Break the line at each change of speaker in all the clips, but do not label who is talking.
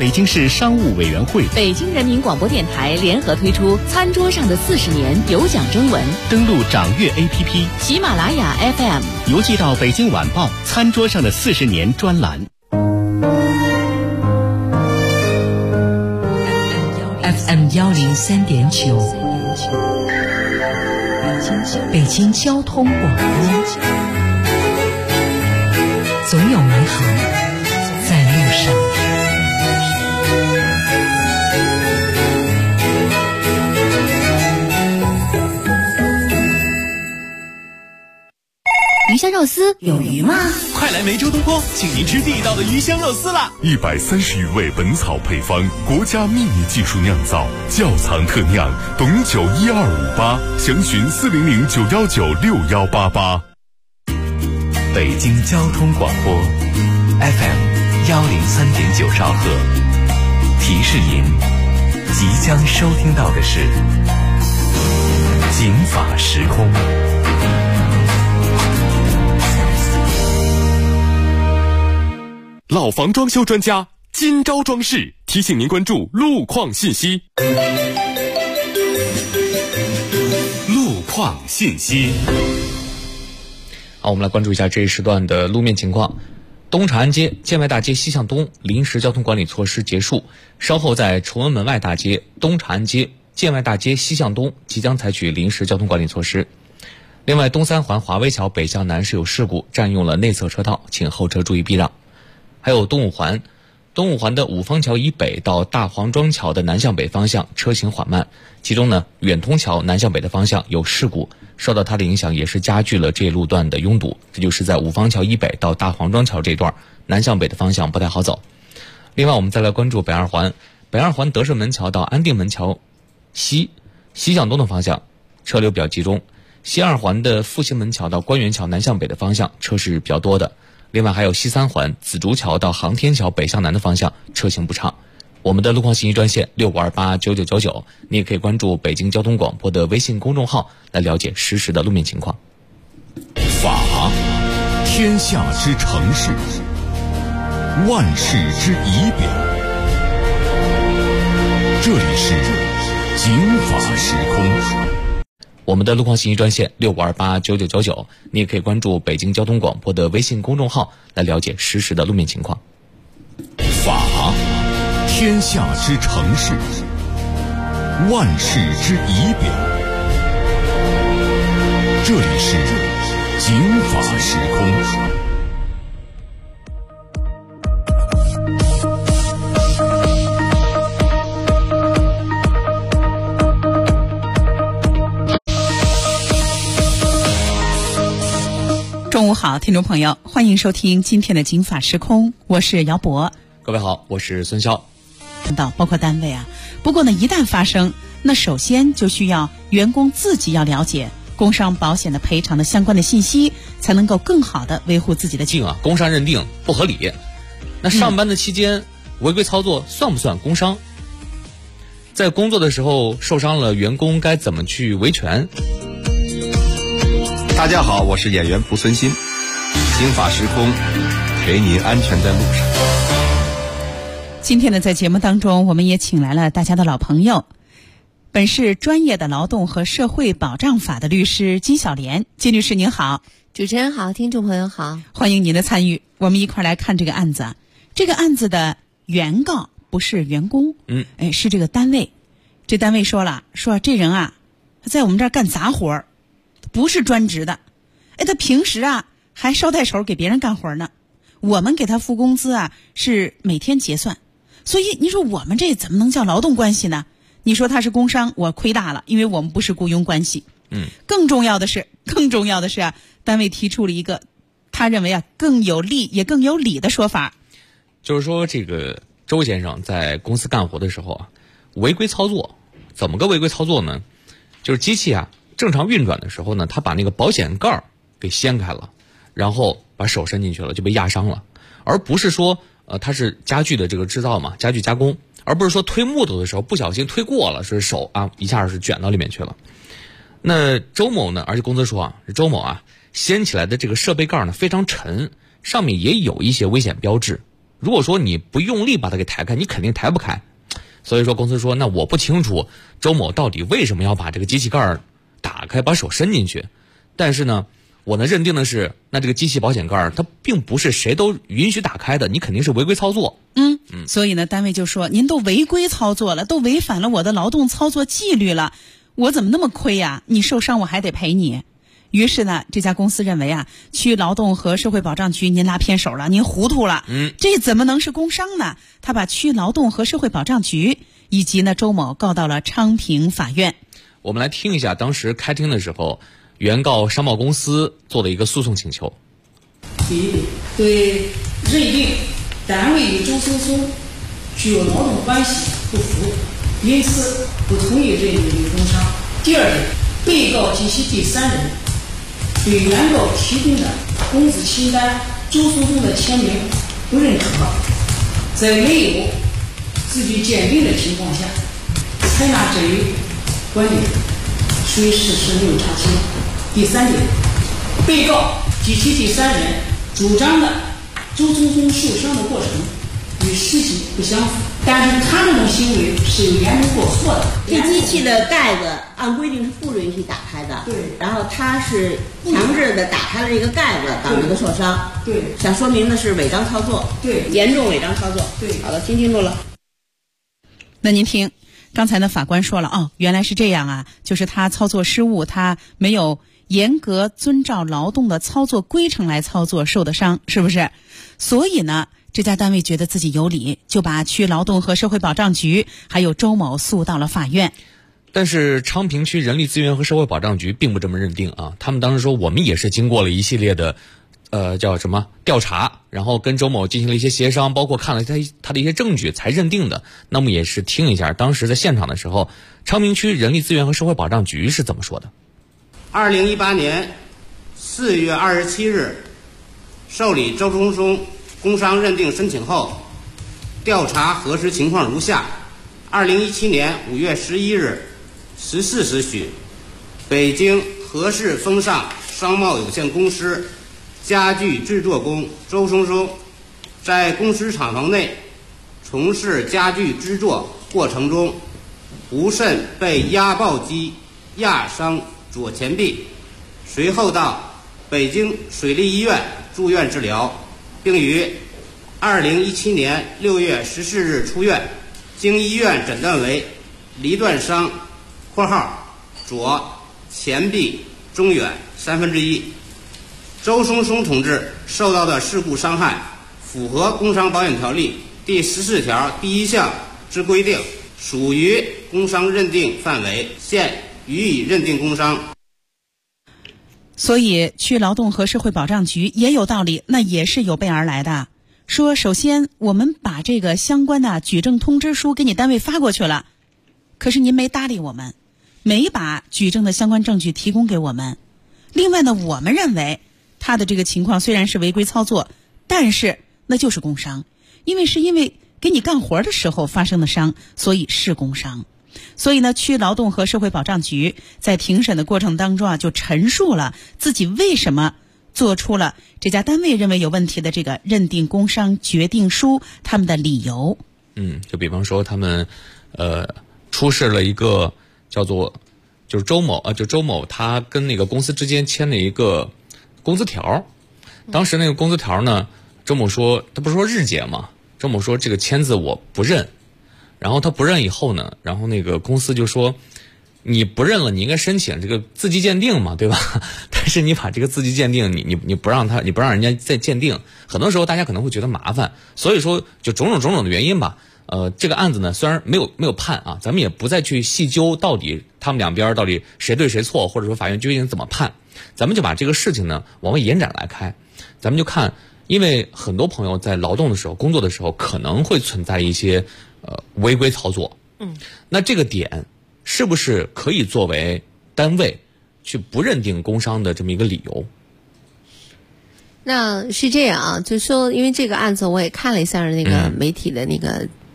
北京市商务委员会、
北京人民广播电台联合推出《餐桌上的40年》有奖征文，
登录掌阅 APP、
喜马拉雅 FM，
邮寄到《北京晚报》餐桌上的40年专栏。
FM 103.9，北京交通广播，总有美好在路上。
鱼香肉丝有鱼吗？
快来梅州东坡，请您吃地道的鱼香肉丝啦
！130余味本草配方，国家秘密技术酿造，窖藏特酿，董酒1258，详询400-919-6188。
北京交通广播 FM 103.9兆赫，提示您，即将收听到的是警法时空。
老房装修专家金招装饰提醒您关注路况信息。路况信息。
好，我们来关注一下这一时段的路面情况。东长安街、建外大街西向东临时交通管理措施结束，稍后在崇文门外大街、东长安街、建外大街西向东即将采取临时交通管理措施。另外，东三环华威桥北向南是有事故，占用了内侧车道，请后车注意避让。还有东五环的五方桥以北到大黄庄桥的南向北方向车行缓慢，其中呢，远通桥南向北的方向有事故，受到它的影响也是加剧了这一路段的拥堵，这就是在五方桥以北到大黄庄桥这段南向北的方向不太好走。另外我们再来关注北二环德胜门桥到安定门桥西向东的方向车流比较集中，西二环的复兴门桥到官园桥南向北的方向车是比较多的。另外还有西三环紫竹桥到航天桥北向南的方向车行不畅。我们的路况信息专线65289999，你也可以关注北京交通广播的微信公众号来了解实时的路面情况。
法，天下之城市，万世之仪表。这里是警法时空。
我们的路况信息专线65289999，你也可以关注北京交通广播的微信公众号来了解实时的路面情况。
法，天下之城市，万世之仪表。这里是警法时空。
中午好，听众朋友，欢迎收听今天的警法时空，我是姚博。
各位好，我是孙潇。
看到包括单位啊，不过呢，一旦发生，那首先就需要员工自己要了解工伤保险的赔偿的相关的信息，才能够更好的维护自己的权益。
工伤认定不合理，那上班的期间违规操作算不算工伤？在工作的时候受伤了，员工该怎么去维权？
大家好，我是演员蒲存昕，警法时空，陪您安全在路上。
今天呢，在节目当中，我们也请来了大家的老朋友，本市专业的劳动和社会保障法的律师金小莲。金律师您好。
主持人好，听众朋友好，
欢迎您的参与。我们一块来看这个案子啊。这个案子的原告不是员工，是这个单位。这单位说了，说这人啊，在我们这儿干杂活，不是专职的，他平时啊还捎带手给别人干活呢。我们给他付工资啊是每天结算，所以你说我们这怎么能叫劳动关系呢？你说他是工伤，我亏大了，因为我们不是雇佣关系。更重要的是啊，单位提出了一个他认为啊更有利也更有理的说法，
就是说这个周先生在公司干活的时候啊，违规操作。怎么个违规操作呢？就是机器啊正常运转的时候呢，他把那个保险盖给掀开了，然后把手伸进去了，就被压伤了。而不是说他是家具的这个制造嘛，家具加工，而不是说推木头的时候不小心推过了，是手啊一下是卷到里面去了。那周某呢，而且公司说啊，周某啊掀起来的这个设备盖呢非常沉，上面也有一些危险标志， 如果说你不用力把它给抬开，你肯定抬不开。所以说公司说，那我不清楚周某到底为什么要把这个机器盖打开，把手伸进去。但是呢，我能认定的是，那这个机器保险盖它并不是谁都允许打开的，你肯定是违规操作。
所以呢，单位就说您都违规操作了，都违反了我的劳动操作纪律了，我怎么那么亏呀？你受伤我还得赔你。于是呢，这家公司认为啊，区劳动和社会保障局您拉偏手了，您糊涂了。这怎么能是工伤呢？他把区劳动和社会保障局以及呢周某告到了昌平法院。
我们来听一下当时开庭的时候，原告商贸公司做的一个诉讼请求。
第一，对认定单位与周松松具有劳动关系不符，因此不同意认定为工伤。第二点，被告及其第三人对原告提供的工资清单周松松的签名不认可，在没有字据鉴定的情况下采纳这一观点，属于事实没有查清。第三点，被告及其第三人主张的周松松受伤的过程与实际不相符，但是他这种行为是有严重过错的。
这机器的盖子按规定是不允许打开的，
对。
然后他是强制的打开了这个盖子，导致的受伤。
对。
想说明的是违章操作，
对，
严重违章操作。
对。
好了，听清楚了。
那您听，刚才呢法官说了，原来是这样啊，就是他操作失误，他没有严格遵照劳动的操作规程来操作，受的伤，是不是？所以呢，这家单位觉得自己有理，就把区劳动和社会保障局还有周某诉到了法院。
但是昌平区人力资源和社会保障局并不这么认定啊，他们当时说，我们也是经过了一系列的叫什么调查，然后跟周某进行了一些协商，包括看了他的一些证据才认定的。那么也是听一下当时在现场的时候，昌平区人力资源和社会保障局是怎么说的。
2018年4月27日受理周松松工伤认定申请后，调查核实情况如下：2017年5月11日14时许，北京和氏丰尚商贸有限公司家具制作工周松松在公司厂房内从事家具制作过程中，不慎被压爆机压伤左前臂，随后到北京水利医院住院治疗，并于2017年6月14日出院，经医院诊断为离断伤（括号左前臂中远1/3）。周松松同志受到的事故伤害符合工伤保险条例第14条第1项之规定，属于工伤认定范围，现予以认定工伤。
所以区劳动和社会保障局也有道理，那也是有备而来的。说首先我们把这个相关的举证通知书给你单位发过去了，可是您没搭理我们，没把举证的相关证据提供给我们。另外呢，我们认为他的这个情况虽然是违规操作，但是那就是工伤，因为给你干活的时候发生的伤，所以是工伤。所以呢，区劳动和社会保障局在庭审的过程当中啊，就陈述了自己为什么做出了这家单位认为有问题的这个认定工伤决定书，他们的理由。
就比方说他们出示了一个叫做就是周某他跟那个公司之间签了一个工资条，当时那个工资条呢，周某说他不是说日结吗？周某说这个签字我不认，然后他不认以后呢，然后那个公司就说你不认了，你应该申请这个字迹鉴定嘛，对吧？但是你把这个字迹鉴定你不让人家再鉴定，很多时候大家可能会觉得麻烦，所以说就种种的原因吧。这个案子呢虽然没有判啊，咱们也不再去细究到底他们两边到底谁对谁错，或者说法院究竟怎么判，咱们就把这个事情呢往外延展来开。咱们就看，因为很多朋友在劳动的时候工作的时候可能会存在一些违规操作，那这个点是不是可以作为单位去不认定工伤的这么一个理由？
那是这样啊，就是说因为这个案子我也看了一下那个媒体的那个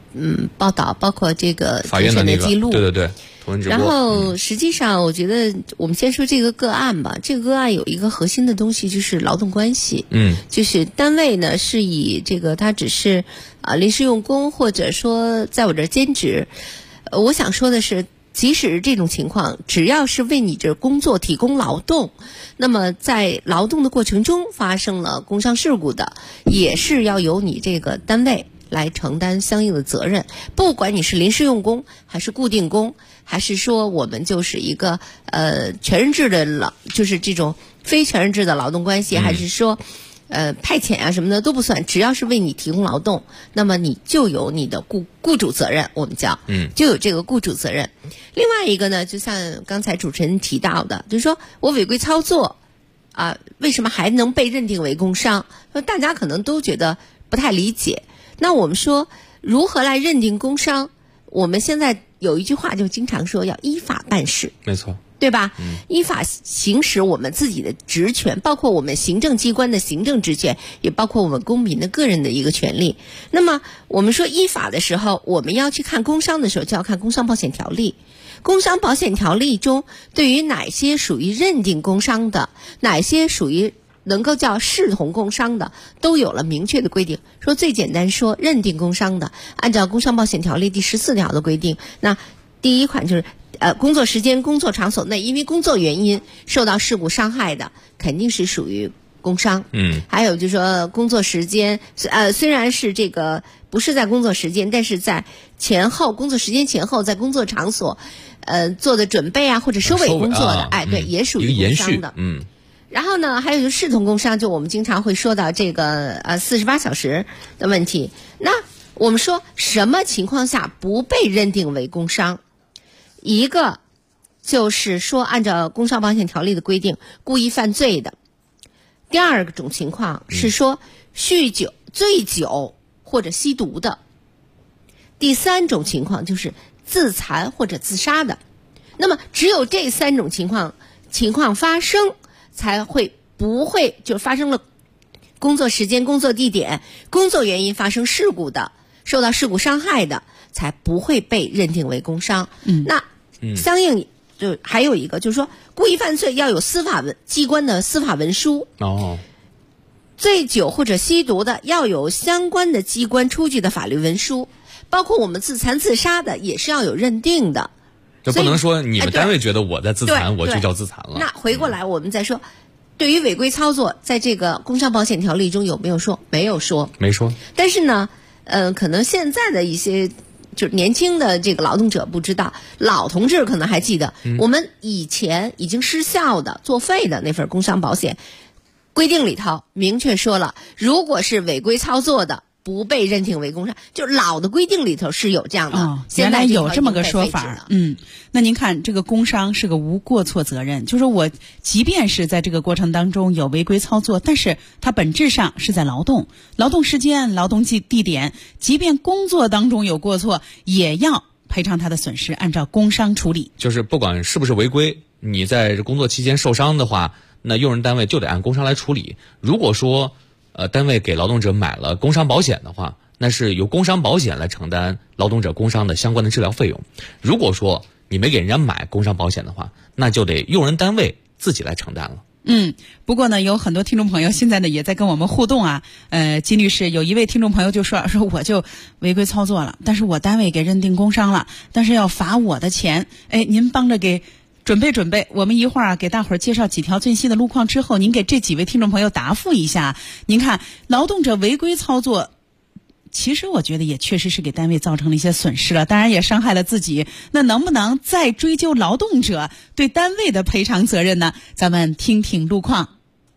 报道，包括这个
法院的那个
记录，
对。
然后实际上我觉得我们先说这个个案吧。这个个案有一个核心的东西就是劳动关系，就是单位呢是以这个他只是临时用工，或者说在我这儿兼职。我想说的是，即使这种情况，只要是为你这工作提供劳动，那么在劳动的过程中发生了工伤事故的，也是要由你这个单位来承担相应的责任。不管你是临时用工还是固定工，还是说我们就是一个全日制的就是这种非全日制的劳动关系，还是说派遣啊什么的都不算，只要是为你提供劳动，那么你就有你的雇主责任，我们叫就有这个雇主责任。另外一个呢，就像刚才主持人提到的，就是说我违规操作为什么还能被认定为工伤？大家可能都觉得不太理解。那我们说如何来认定工伤？我们现在有一句话就经常说要依法办事，
没错，
对吧？依法行使我们自己的职权，包括我们行政机关的行政职权，也包括我们公民的个人的一个权利。那么我们说依法的时候，我们要去看工伤的时候，就要看工伤保险条例。工伤保险条例中对于哪些属于认定工伤的，哪些属于能够叫视同工伤的，都有了明确的规定。说最简单说，认定工伤的，按照工伤保险条例第14条的规定，那第一款就是工作时间、工作场所内因为工作原因受到事故伤害的，肯定是属于工伤。还有就是说工作时间虽然是这个不是在工作时间，但是在前后工作时间前后，在工作场所做的准备或者收尾工作的，对，也属于工伤的。然后呢，还有就是视同工伤，就我们经常会说到这个48小时的问题。那我们说什么情况下不被认定为工伤？一个就是说按照工伤保险条例的规定故意犯罪的。第二种情况是说酗酒、醉酒或者吸毒的。第三种情况就是自残或者自杀的。那么只有这3种情况发生，才不会就发生了工作时间、工作地点、工作原因发生事故的，受到事故伤害的，才不会被认定为工伤。那相应就还有一个就是说，故意犯罪要有机关的司法文书。醉酒或者吸毒的要有相关的机关出具的法律文书，包括我们自残自杀的也是要有认定的。
就不能说你们单位觉得我在自残，我就叫自残了。
那回过来我们再说，对于违规操作，在这个工伤保险条例中有没有说？没有说。但是呢，可能现在的一些就是年轻的这个劳动者不知道，老同志可能还记得，我们以前已经失效的作废的那份工伤保险规定里头明确说了，如果是违规操作的，不被认定为工伤。就老的规定里头是有这样的，
原来有这么个说法。那您看这个工伤是个无过错责任，就是我即便是在这个过程当中有违规操作，但是它本质上是在劳动时间、劳动地点，即便工作当中有过错，也要赔偿他的损失，按照工伤处理。
就是不管是不是违规，你在工作期间受伤的话，那用人单位就得按工伤来处理。如果说单位给劳动者买了工伤保险的话，那是由工伤保险来承担劳动者工伤的相关的治疗费用。如果说你没给人家买工伤保险的话，那就得用人单位自己来承担了。
不过呢，有很多听众朋友现在呢也在跟我们互动啊。金律师，有一位听众朋友就说我就违规操作了，但是我单位给认定工伤了，但是要罚我的钱。您帮着给准备，我们一会儿给大伙儿介绍几条最新的路况之后，您给这几位听众朋友答复一下。您看，劳动者违规操作，其实我觉得也确实是给单位造成了一些损失了，当然也伤害了自己。那能不能再追究劳动者对单位的赔偿责任呢？咱们听听路况。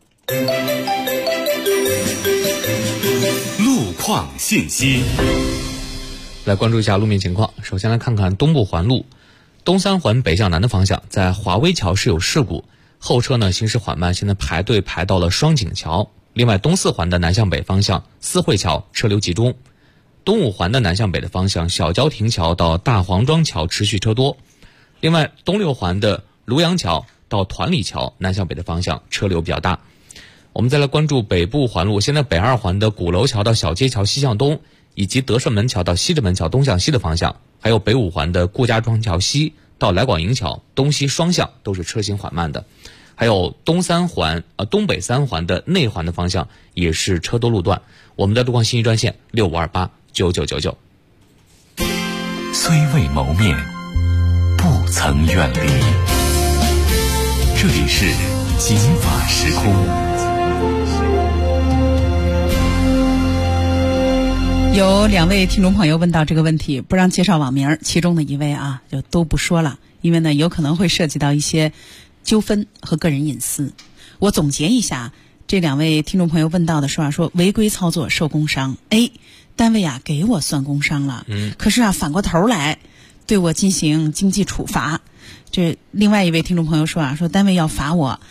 路况信息，
来关注一下路面情况。首先来看看东部环路。东三环北向南的方向，在华威桥是有事故，后车呢行驶缓慢，现在排队排到了双井桥。另外，东四环的南向北方向四惠桥车流集中，东五环的南向北的方向小郊亭桥到大黄庄桥持续车多。另外，东六环的庐阳桥到团里桥南向北的方向车流比较大。我们再来关注北部环路，现在北二环的鼓楼桥到小街桥西向东以及德胜门桥到西直门桥东向西的方向，还有北五环的顾家庄桥西到来广营桥东西双向都是车行缓慢的，还有东北三环的内环的方向也是车多路段。我们的路况信息专线65289999。
虽未谋面，不曾远离。这里是警法时空。
有2位听众朋友问到这个问题，不让介绍网名，其中的一位啊就都不说了，因为呢有可能会涉及到一些纠纷和个人隐私。我总结一下，这2位听众朋友问到的说违规操作受工伤，单位啊给我算工伤了，可是啊反过头来对我进行经济处罚。这另外一位听众朋友说单位要罚我，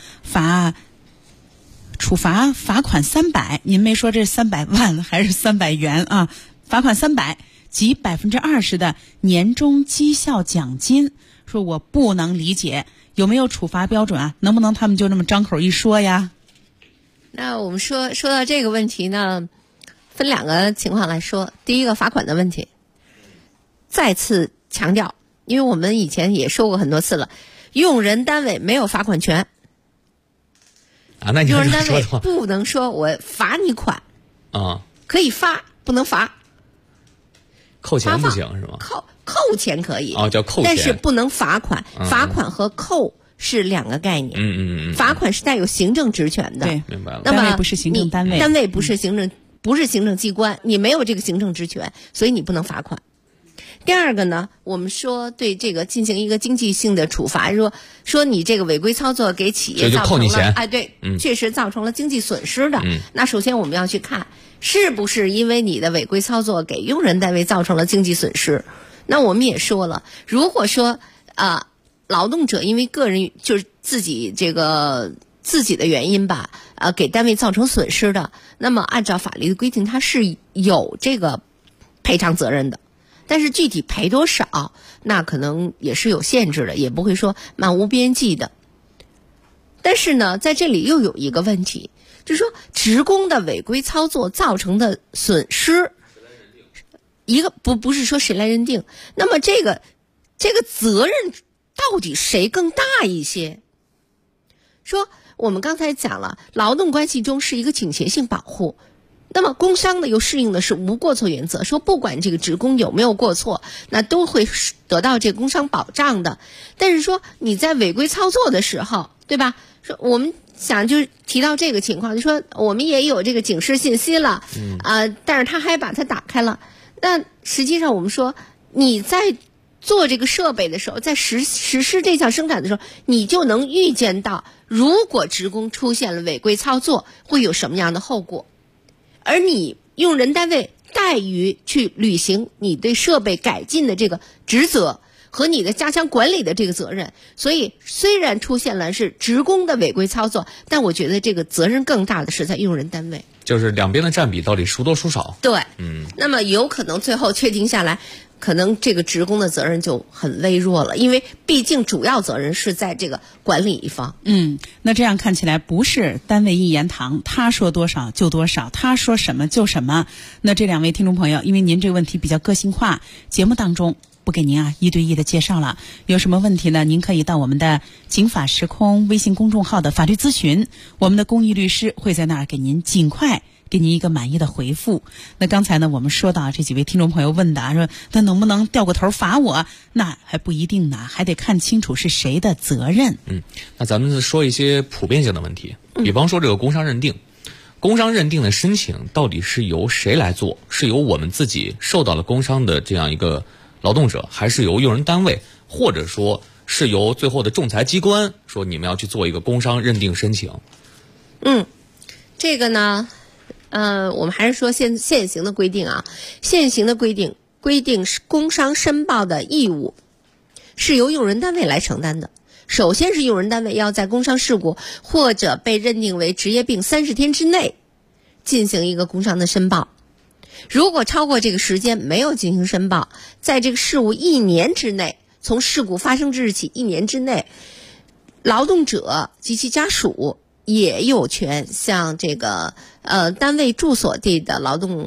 处罚罚款300，您没说这300万还是300元啊？罚款300及20%的年终绩效奖金，说我不能理解，有没有处罚标准啊？能不能他们就这么张口一说呀？
那我们说到这个问题呢，分2个情况来说。第一个，罚款的问题，再次强调，因为我们以前也说过很多次了，用人单位没有罚款权
啊。那你
用人单位不能说我罚你款
啊，
可以发，不能罚。
扣钱不行是吗？
扣钱可以
叫扣钱，
但是不能罚款。罚款和扣是2个概念。罚款是带有行政职权的。
对，
明白了。
那么单位不是行政单位，
单位不是行政机关，你没有这个行政职权，所以你不能罚款。第二个呢，我们说对这个进行一个经济性的处罚，说你这个违规操作给企业造成了确实造成了经济损失的。那首先我们要去看是不是因为你的违规操作给用人单位造成了经济损失。那我们也说了，如果说劳动者因为个人就是自己的原因吧，给单位造成损失的，那么按照法律的规定，他是有这个赔偿责任的。但是具体赔多少，那可能也是有限制的，也不会说漫无边际的。但是呢，在这里又有一个问题，就是说职工的违规操作造成的损失，一个不是说谁来认定，那么这个责任到底谁更大一些？说我们刚才讲了，劳动关系中是一个倾斜性保护。那么工伤呢又适应的是无过错原则，说不管这个职工有没有过错，那都会得到这个工伤保障的。但是说你在违规操作的时候，对吧？说我们想就是提到这个情况，就说我们也有这个警示信息了，但是他还把它打开了。那实际上我们说你在做这个设备的时候，在实施这项生产的时候，你就能预见到如果职工出现了违规操作会有什么样的后果。而你用人单位怠于去履行你对设备改进的这个职责和你的加强管理的这个责任，所以虽然出现了是职工的违规操作，但我觉得这个责任更大的是在用人单位，
就是两边的占比到底孰多孰少。
对，那么有可能最后确定下来，可能这个职工的责任就很微弱了，因为毕竟主要责任是在这个管理一方。
那这样看起来不是单位一言堂，他说多少就多少，他说什么就什么。那这2位听众朋友，因为您这个问题比较个性化，节目当中不给您一对一的介绍了，有什么问题呢？您可以到我们的警法时空微信公众号的法律咨询，我们的公益律师会在那儿给您尽快给您一个满意的回复。那刚才呢，我们说到这几位听众朋友问的，说他能不能掉过头罚我？那还不一定呢，还得看清楚是谁的责任。
那咱们说一些普遍性的问题，比方说这个工伤认定。工伤认定的申请到底是由谁来做？是由我们自己受到了工伤的这样一个劳动者，还是由用人单位，或者说是由最后的仲裁机关说你们要去做一个工伤认定申请？
这个呢，我们还是说现行的规定啊，现行的规定是工伤申报的义务是由用人单位来承担的。首先是用人单位要在工伤事故或者被认定为职业病30天之内进行一个工伤的申报。如果超过这个时间没有进行申报，在这个事故1年之内，从事故发生之日起1年之内，劳动者及其家属也有权向这个单位住所地的劳动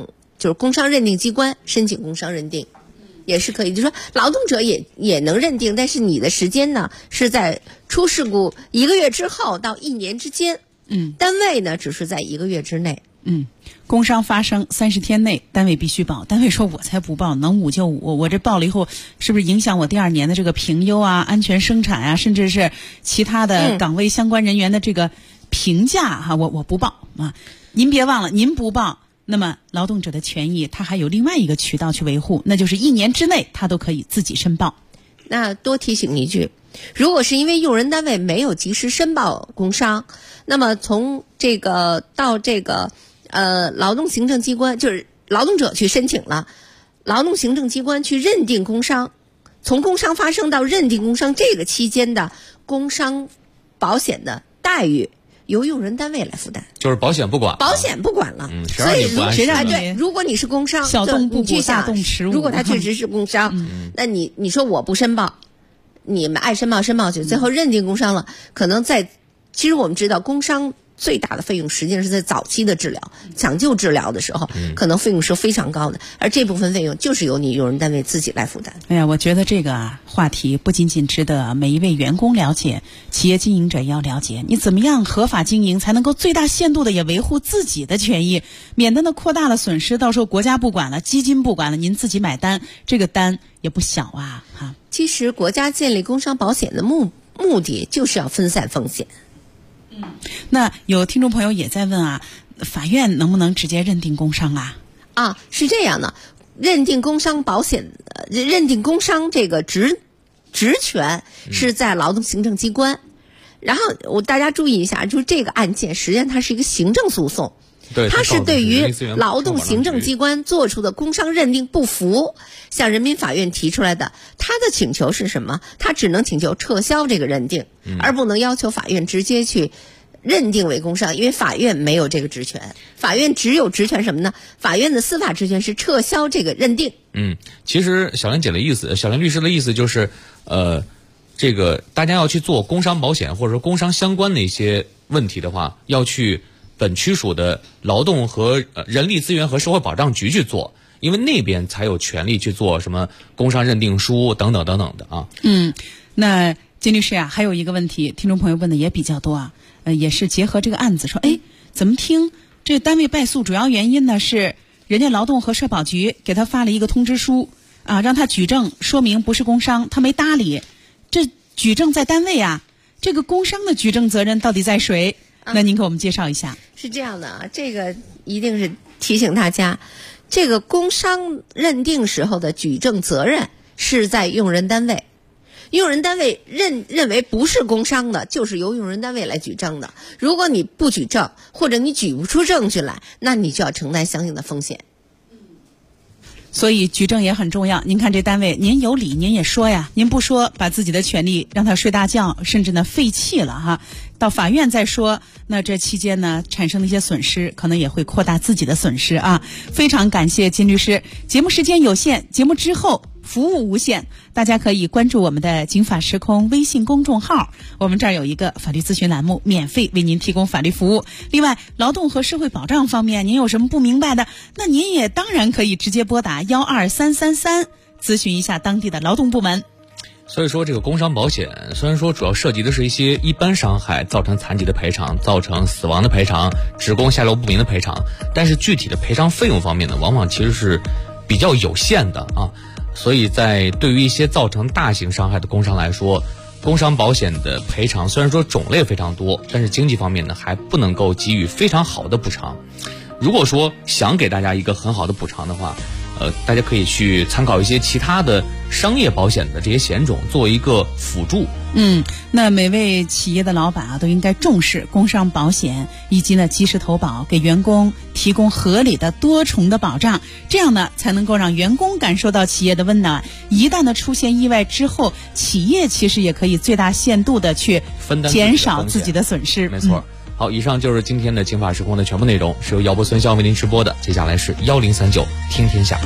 就是工伤认定机关申请工伤认定，也是可以。就是说劳动者也能认定，但是你的时间呢是在出事故1个月之后到1年之间。单位呢只是在1个月之内。
工伤发生30天内，单位必须报。单位说我才不报，能5就5，我这报了以后，是不是影响我第2年的这个评优啊、安全生产啊，甚至是其他的岗位相关人员的这个评价哈？我不报啊！您别忘了，您不报，那么劳动者的权益他还有另外一个渠道去维护，那就是1年之内他都可以自己申报。
那多提醒一句，如果是因为用人单位没有及时申报工伤，那么从这个到这个劳动行政机关，就是劳动者去申请了，劳动行政机关去认定工伤，从工伤发生到认定工伤这个期间的工伤保险的待遇由用人单位来负担，
就是保险不管，
保险不管了。
所以
如果你是工伤，
小动不补大动耻辱。
如果他确实是工伤，那你说我不申报，你们爱申报申报去，最后认定工伤了，可能其实我们知道工伤最大的费用实际上是在早期的治疗、抢救治疗的时候，可能费用是非常高的，而这部分费用就是由你用人单位自己来负担。
哎呀，我觉得这个话题不仅仅值得每一位员工了解，企业经营者也要了解，你怎么样合法经营，才能够最大限度的也维护自己的权益，免得呢扩大了损失，到时候国家不管了，基金不管了，您自己买单，这个单也不小啊！哈，
其实国家建立工伤保险的目的就是要分散风险。
那有听众朋友也在问啊，法院能不能直接认定工伤啊？
是这样的，认定工伤保险，认定工伤这个职权是在劳动行政机关。然后大家注意一下，就是这个案件实际上它是一个行政诉讼。它是对于劳动行政机关做出的工伤认定不服，向人民法院提出来的，他的请求是什么？他只能请求撤销这个认定，而不能要求法院直接去认定为工伤，因为法院没有这个职权，法院只有职权什么呢？法院的司法职权是撤销这个认定。
其实小莲律师的意思就是，这个大家要去做工伤保险或者说工伤相关的一些问题的话，要去本区属的劳动和人力资源和社会保障局去做，因为那边才有权利去做什么工伤认定书等等等等的啊。
那金律师啊，还有一个问题，听众朋友问的也比较多啊，也是结合这个案子说，怎么听这单位败诉主要原因呢是人家劳动和社保局给他发了一个通知书啊，让他举证说明不是工伤，他没搭理，这举证在单位啊，这个工伤的举证责任到底在谁？那您给我们介绍一下。
是这样的啊，这个一定是提醒大家，这个工伤认定时候的举证责任是在用人单位，用人单位认为不是工伤的，就是由用人单位来举证的。如果你不举证，或者你举不出证据来，那你就要承担相应的风险。
所以举证也很重要。您看这单位，您有理您也说呀，您不说把自己的权利让他睡大觉，甚至呢废弃了哈，到法院再说，那这期间呢产生的一些损失可能也会扩大自己的损失啊。非常感谢金律师，节目时间有限，节目之后服务无限，大家可以关注我们的警法时空微信公众号，我们这儿有一个法律咨询栏目，免费为您提供法律服务。另外劳动和社会保障方面您有什么不明白的，那您也当然可以直接拨打12333咨询一下当地的劳动部门。
所以说这个工伤保险虽然说主要涉及的是一些一般伤害造成残疾的赔偿，造成死亡的赔偿，职工下落不明的赔偿，但是具体的赔偿费用方面呢，往往其实是比较有限的啊。所以在对于一些造成大型伤害的工伤来说，工伤保险的赔偿虽然说种类非常多，但是经济方面呢还不能够给予非常好的补偿。如果说想给大家一个很好的补偿的话，大家可以去参考一些其他的商业保险的这些险种作为一个辅助。
那每位企业的老板啊都应该重视工伤保险，以及呢及时投保，给员工提供合理的多重的保障，这样呢才能够让员工感受到企业的温暖。一旦呢出现意外之后，企业其实也可以最大限度的去减少自己的损失。
没错。好，以上就是今天的警法时空的全部内容，是由姚博孙潇为您直播的。接下来是1039听天下。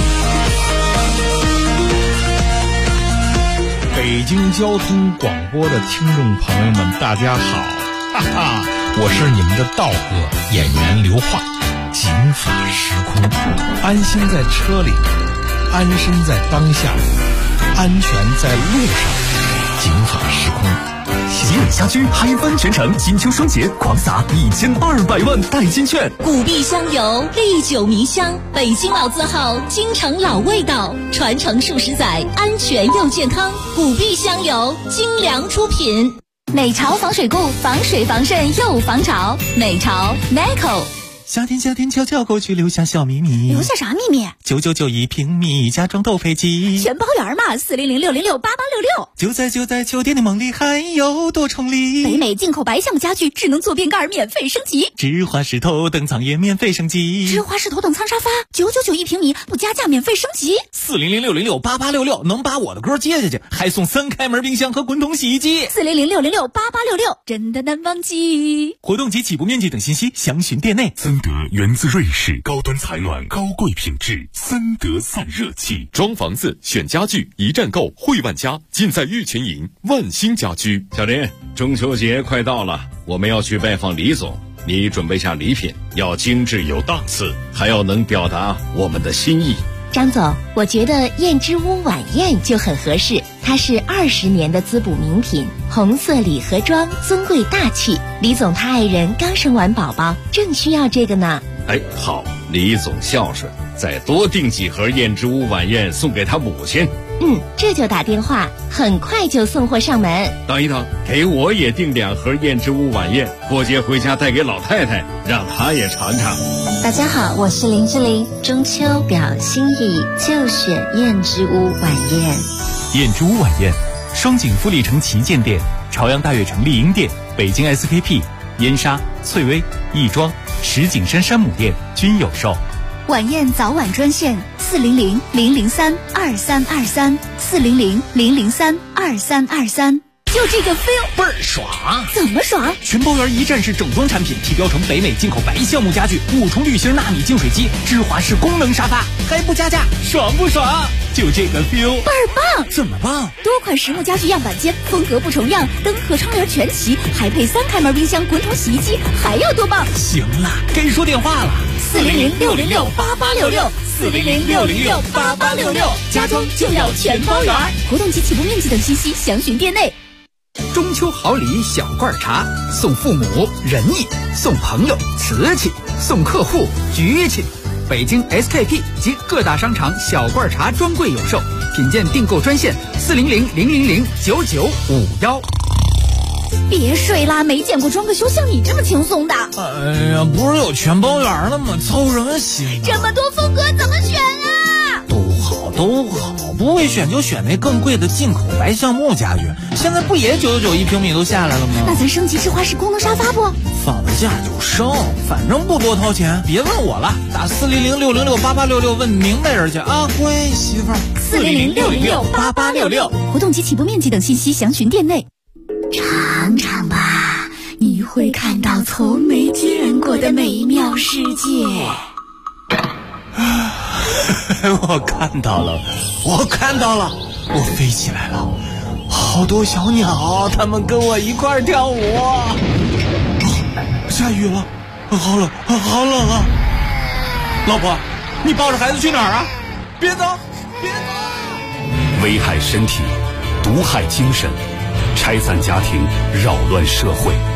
北京交通广播的听众朋友们，大家好，哈哈，我是你们的道哥演员刘化，警经法时空，安心在车里，安身在当下，安全在路上。警法时空。
吉尔家居嗨翻全城，金秋双节狂撒1200万代金券。
古碧香油，历久弥香，北京老字号，京城老味道，传承数十载，安全又健康。古碧香油，精良出品。美潮防水固，防水防渗又防潮。美潮 Nico。
夏天悄悄过去，留下小秘密。
留下啥秘密
？9991平米，家装都配齐。
全包圆嘛，400-606-8866。
就在秋天的梦里，还有多重礼。
北美进口白橡木家具，智能坐便盖免费升级。
芝华士头等舱也免费升级。
芝华士头等舱沙发，9991平米，不加价免费升级。
400-606-8866，能把我的歌接下去，还送3开门冰箱和滚筒洗衣机。
400-606-8866，真的难忘记。
活动及起步面积等信息，详询店内。
森德源自瑞士，高端采暖，高贵品质。森德散热器，装房子选家具，一站购汇万家，尽在玉泉营万兴家居。
小林，中秋节快到了，我们要去拜访李总，你准备下礼品，要精致有档次，还要能表达我们的心意。
张总，我觉得燕之屋晚宴就很合适，它是20年的滋补名品，红色礼盒装，尊贵大气。李总他爱人刚生完宝宝，正需要这个呢。
哎，好，李总孝顺，再多订几盒燕之屋晚宴送给他母亲。
这就打电话，很快就送货上门。
等一等，给我也订2盒燕之屋晚宴，过节回家带给老太太，让她也尝尝。
大家好，我是林志玲，中秋表心意就选燕之屋晚宴。
燕之屋晚宴，双井富力城旗舰店、朝阳大悦城丽婴店、北京 SKP、燕莎、翠微、亦庄、石景山山姆店均有售。
晚宴早晚专线400-003-2323，400-003-2323，就这个 feel
倍儿爽！
怎么爽？
全包圆一站式整装产品，提标成北美进口白橡木家具，5重滤芯纳米净水机，芝华士功能沙发，还不加价，爽不爽？就这个 feel
倍儿棒！
怎么棒？
多款实木家具样板间，风格不重样，灯和窗帘全齐，还配3开门冰箱、滚筒洗衣机，还要多棒？
行了，该说电话了。
400-606-8866，400-606-8866，家装就要全包圆。活动及起步面积等信息详询店内。
中秋好礼小罐茶，送父母仁义，送朋友瓷器，送客户局气。北京 SKP 及各大商场小罐茶专柜有售，品鉴订购专线400-000-9951。
别睡啦，没见过装个修像你这么轻松的。
哎呀，不是有全包圆了吗？操什么心？
这么多风格怎么选啊？
都好，不会选就选那更贵的进口白橡木家具。现在不也9991平米都下来了吗？
那咱升级芝华士功能沙发不？
放了假就升，反正不多掏钱。别问我了，打400-606-8866问明白人去啊，乖媳妇儿。
400-606-8866，活动及起步面积等信息详询店内。尝尝吧，你会看到从没见过的美妙世界。
我看到了，我飞起来了，好多小鸟，它们跟我一块儿跳舞。下雨了，好冷啊！老婆，你抱着孩子去哪儿啊？别走！
危害身体，毒害精神，拆散家庭，扰乱社会。